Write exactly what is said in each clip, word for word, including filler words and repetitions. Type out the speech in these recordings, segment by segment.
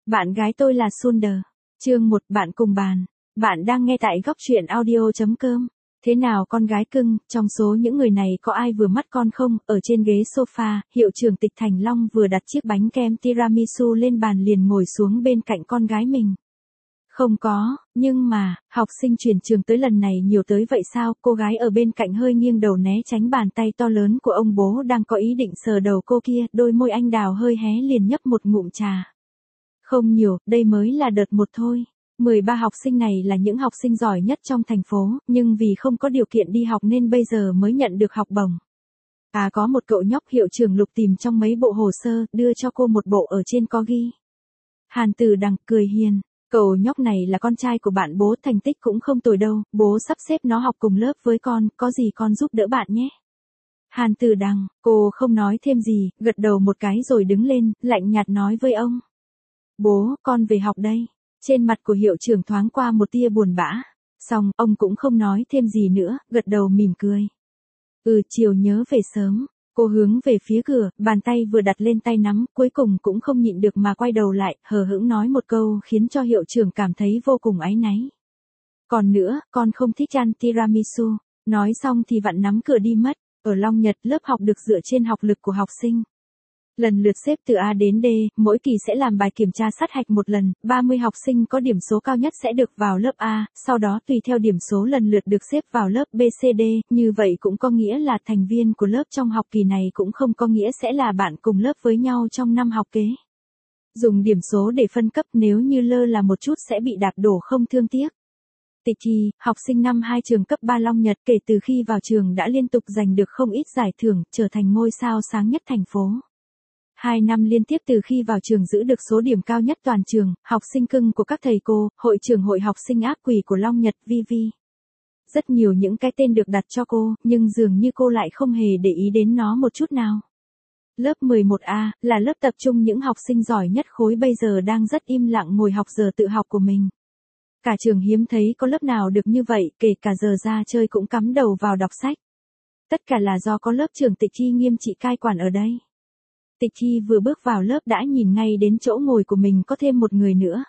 Bạn gái tôi là Sunder. Chương một, bạn cùng bàn. Bạn đang nghe tại góc truyện audio chấm com. Thế nào con gái cưng, trong số những người này có ai vừa mắt con không? Ở trên ghế sofa, hiệu trưởng Tịch Thành Long vừa đặt chiếc bánh kem tiramisu lên bàn liền ngồi xuống bên cạnh con gái mình. Không có, nhưng mà, học sinh chuyển trường tới lần này nhiều tới vậy sao? Cô gái ở bên cạnh hơi nghiêng đầu né tránh bàn tay to lớn của ông bố đang có ý định sờ đầu cô kia, đôi môi anh đào hơi hé liền nhấp một ngụm trà. Không nhiều, đây mới là đợt một thôi. mười ba học sinh này là những học sinh giỏi nhất trong thành phố, nhưng vì không có điều kiện đi học nên bây giờ mới nhận được học bổng. À có một cậu nhóc hiệu trưởng Lục tìm trong mấy bộ hồ sơ, đưa cho cô một bộ ở trên có ghi. Hàn Tử Đằng cười hiền. Cậu nhóc này là con trai của bạn bố, thành tích cũng không tồi đâu, bố sắp xếp nó học cùng lớp với con, có gì con giúp đỡ bạn nhé. Hàn Tử Đằng, cô không nói thêm gì, gật đầu một cái rồi đứng lên, lạnh nhạt nói với ông. Bố, con về học đây. Trên mặt của hiệu trưởng thoáng qua một tia buồn bã. Xong, ông cũng không nói thêm gì nữa, gật đầu mỉm cười. Ừ, chiều nhớ về sớm. Cô hướng về phía cửa, bàn tay vừa đặt lên tay nắm, cuối cùng cũng không nhịn được mà quay đầu lại, hờ hững nói một câu khiến cho hiệu trưởng cảm thấy vô cùng áy náy. Còn nữa, con không thích ăn tiramisu. Nói xong thì vặn nắm cửa đi mất. Ở Long Nhật, lớp học được dựa trên học lực của học sinh. Lần lượt xếp từ A đến D, mỗi kỳ sẽ làm bài kiểm tra sát hạch một lần, ba mươi học sinh có điểm số cao nhất sẽ được vào lớp A, sau đó tùy theo điểm số lần lượt được xếp vào lớp B, C, D, như vậy cũng có nghĩa là thành viên của lớp trong học kỳ này cũng không có nghĩa sẽ là bạn cùng lớp với nhau trong năm học kế. Dùng điểm số để phân cấp, nếu như lơ là một chút sẽ bị đạp đổ không thương tiếc. Tịch Thi, học sinh năm hai trường cấp ba Long Nhật, kể từ khi vào trường đã liên tục giành được không ít giải thưởng, trở thành ngôi sao sáng nhất thành phố. Hai năm liên tiếp từ khi vào trường giữ được số điểm cao nhất toàn trường, học sinh cưng của các thầy cô, hội trưởng hội học sinh ác quỷ của Long Nhật, Vi Vi. Rất nhiều những cái tên được đặt cho cô, nhưng dường như cô lại không hề để ý đến nó một chút nào. Lớp mười một A, là lớp tập trung những học sinh giỏi nhất khối bây giờ đang rất im lặng ngồi học giờ tự học của mình. Cả trường hiếm thấy có lớp nào được như vậy, kể cả giờ ra chơi cũng cắm đầu vào đọc sách. Tất cả là do có lớp trưởng Tịch Thi nghiêm trị cai quản ở đây. Tịch Thi vừa bước vào lớp đã nhìn ngay đến chỗ ngồi của mình có thêm một người nữa.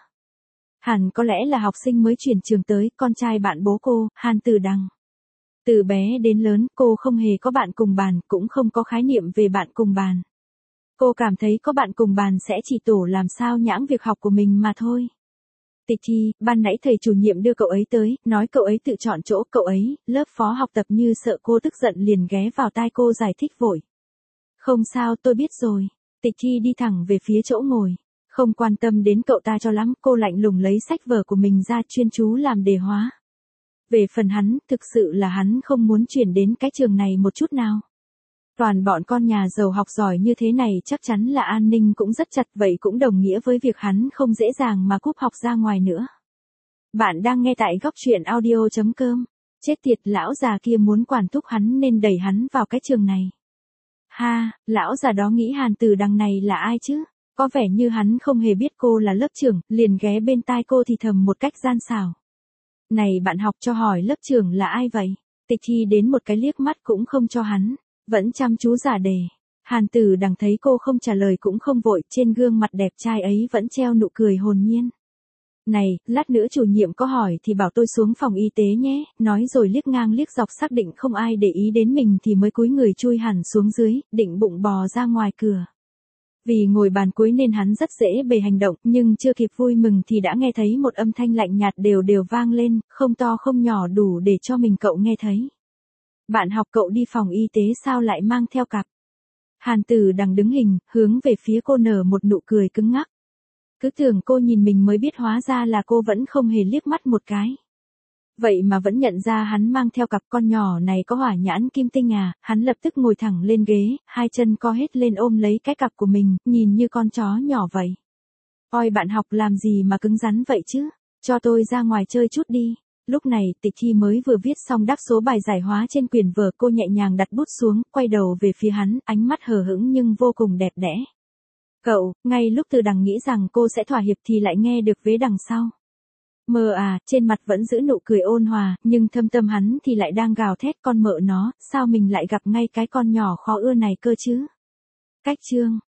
Hẳn có lẽ là học sinh mới chuyển trường tới, con trai bạn bố cô, Hàn Tử Đằng. Từ bé đến lớn, cô không hề có bạn cùng bàn, cũng không có khái niệm về bạn cùng bàn. Cô cảm thấy có bạn cùng bàn sẽ chỉ tổ làm sao nhãng việc học của mình mà thôi. Tịch Thi, ban nãy thầy chủ nhiệm đưa cậu ấy tới, nói cậu ấy tự chọn chỗ, cậu ấy, lớp phó học tập như sợ cô tức giận liền ghé vào tai cô giải thích vội. Không sao, tôi biết rồi. Tịch Thi đi thẳng về phía chỗ ngồi. Không quan tâm đến cậu ta cho lắm, cô lạnh lùng lấy sách vở của mình ra chuyên chú làm đề hóa. Về phần hắn, thực sự là hắn không muốn chuyển đến cái trường này một chút nào. Toàn bọn con nhà giàu học giỏi như thế này chắc chắn là an ninh cũng rất chặt, vậy cũng đồng nghĩa với việc hắn không dễ dàng mà cúp học ra ngoài nữa. Bạn đang nghe tại góc truyện audio chấm com. Chết tiệt, lão già kia muốn quản thúc hắn nên đẩy hắn vào cái trường này. Ha, lão già đó nghĩ Hàn Tử Đằng này là ai chứ? Có vẻ như hắn không hề biết cô là lớp trưởng, liền ghé bên tai cô thì thầm một cách gian xảo. Này bạn học, cho hỏi lớp trưởng là ai vậy? Tịch Thi đến một cái liếc mắt cũng không cho hắn, vẫn chăm chú giả đề. Hàn Tử Đằng thấy cô không trả lời cũng không vội, trên gương mặt đẹp trai ấy vẫn treo nụ cười hồn nhiên. Này, lát nữa chủ nhiệm có hỏi thì bảo tôi xuống phòng y tế nhé, nói rồi liếc ngang liếc dọc xác định không ai để ý đến mình thì mới cúi người chui hẳn xuống dưới, định bụng bò ra ngoài cửa. Vì ngồi bàn cuối nên hắn rất dễ bề hành động, nhưng chưa kịp vui mừng thì đã nghe thấy một âm thanh lạnh nhạt đều đều vang lên, không to không nhỏ đủ để cho mình cậu nghe thấy. Bạn học, cậu đi phòng y tế sao lại mang theo cặp? Hàn Tử Đằng đứng hình, hướng về phía cô nở một nụ cười cứng ngắc. Cứ tưởng cô nhìn mình mới biết hóa ra là cô vẫn không hề liếc mắt một cái. Vậy mà vẫn nhận ra hắn mang theo cặp, con nhỏ này có hỏa nhãn kim tinh à, hắn lập tức ngồi thẳng lên ghế, hai chân co hết lên ôm lấy cái cặp của mình, nhìn như con chó nhỏ vậy. Ôi bạn học, làm gì mà cứng rắn vậy chứ, cho tôi ra ngoài chơi chút đi. Lúc này, Tịch Thi mới vừa viết xong đáp số bài giải hóa trên quyển vở, cô nhẹ nhàng đặt bút xuống, quay đầu về phía hắn, ánh mắt hờ hững nhưng vô cùng đẹp đẽ. Cậu, ngay lúc Từ Đằng nghĩ rằng cô sẽ thỏa hiệp thì lại nghe được vế đằng sau. Mơ à, trên mặt vẫn giữ nụ cười ôn hòa, nhưng thâm tâm hắn thì lại đang gào thét, con mợ nó, sao mình lại gặp ngay cái con nhỏ khó ưa này cơ chứ. Cách chương.